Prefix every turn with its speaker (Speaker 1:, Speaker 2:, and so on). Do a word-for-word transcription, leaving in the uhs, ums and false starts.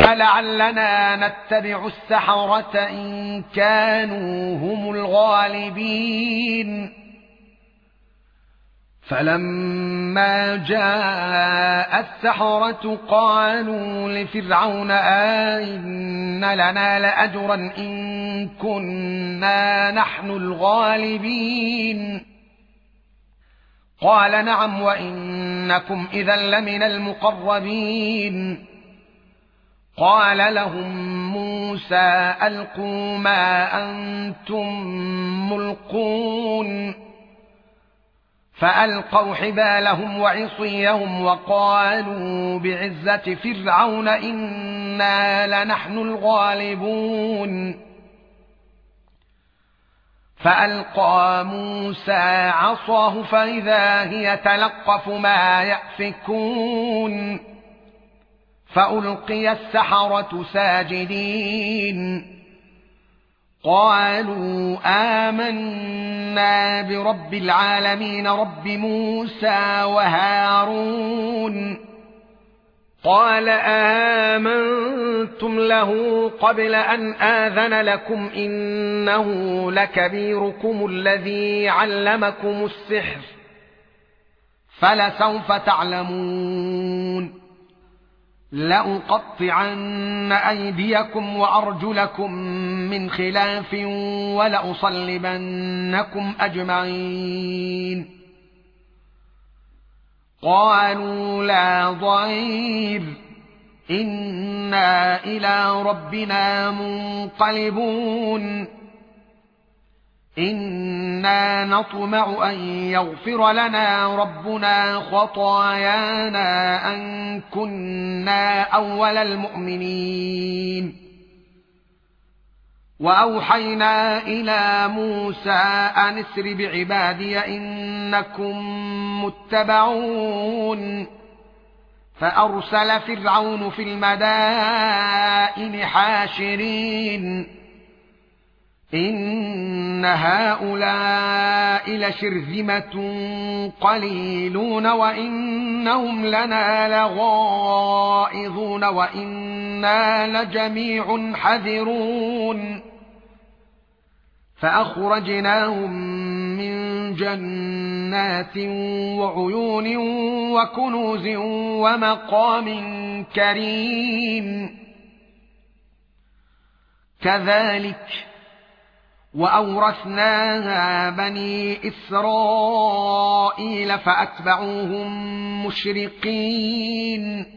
Speaker 1: فلعلنا نتبع السحرة إن كانوا هم الغالبين. فلما جاء السحرة قالوا لفرعون أئن لنا لأجرا إن كنا نحن الغالبين؟ قال نعم وإنكم إذا لمن المقربين. قال لهم موسى ألقوا ما أنتم ملقون. فألقوا حبالهم وعصيهم وقالوا بعزة فرعون إنا لنحن الغالبون. فألقى موسى عصاه فإذا هي تلقف ما يأفكون. فألقي السحرة ساجدين قالوا آمنا برب العالمين رب موسى وهارون. قال آمنتم له قبل أن آذن لكم إنه لكبيركم الذي علمكم السحر فلسوف تعلمون. لأقطعن أيديكم وأرجلكم من خلاف ولأصلبنكم أجمعين. قالوا لا ضير إنا إلى ربنا منقلبون. إنا نطمع أن يغفر لنا ربنا خطايانا أن كنا أول المؤمنين. وأوحينا إلى موسى أن اسر بعبادي إنكم متبعون. فأرسل فرعون في المدائن حاشرين إن هؤلاء لشرذمة قليلون وإنهم لنا لغائظون وإنا لجميع حذرون. فأخرجناهم من جنات وعيون وكنوز ومقام كريم. كذلك وأورثناها بني إسرائيل فأتبعوهم مشرقين.